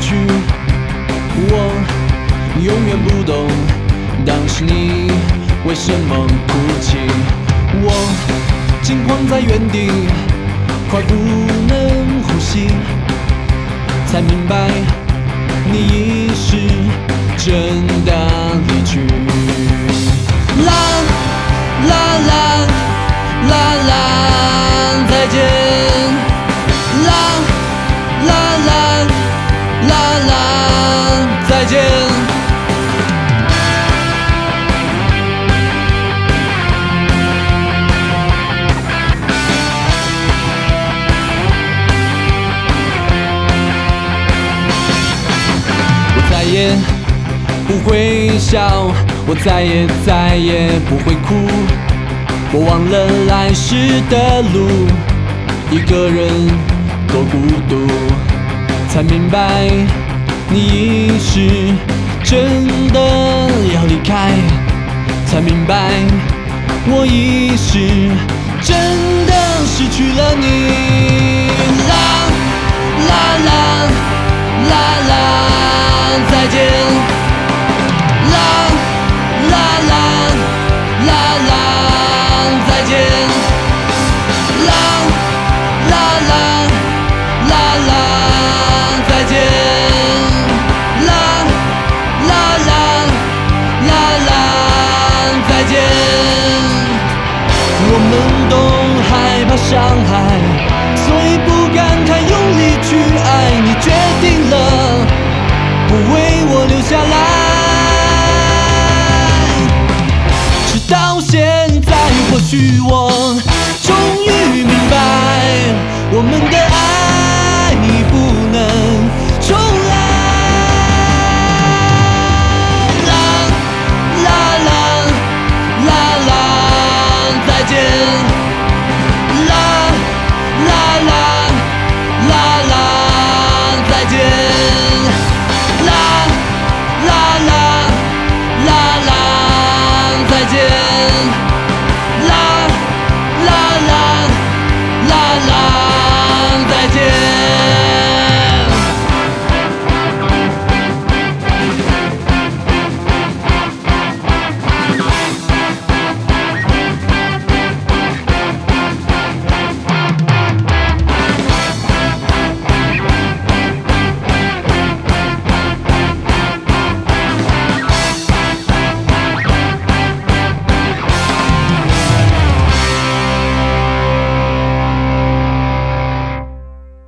去，我永远不懂当时你为什么哭泣。我惊慌在原地，快不能呼吸，才明白你已是真的离去。啦啦啦啦啦，再见。啦啦啦啦啦，再见。我再也不会笑，我再也不会哭。我忘了来时的路，一个人多孤独，才明白你已是真的要离开，才明白我已是真的失去了你。啦啦啦啦啦，再见。啦啦啦啦啦，再见。啦啦啦啦啦，再见。啦啦啦啦啦，再见。我们都害怕伤害，所以不敢太用力去爱。你决定了不为我留下来，直到现在，或许我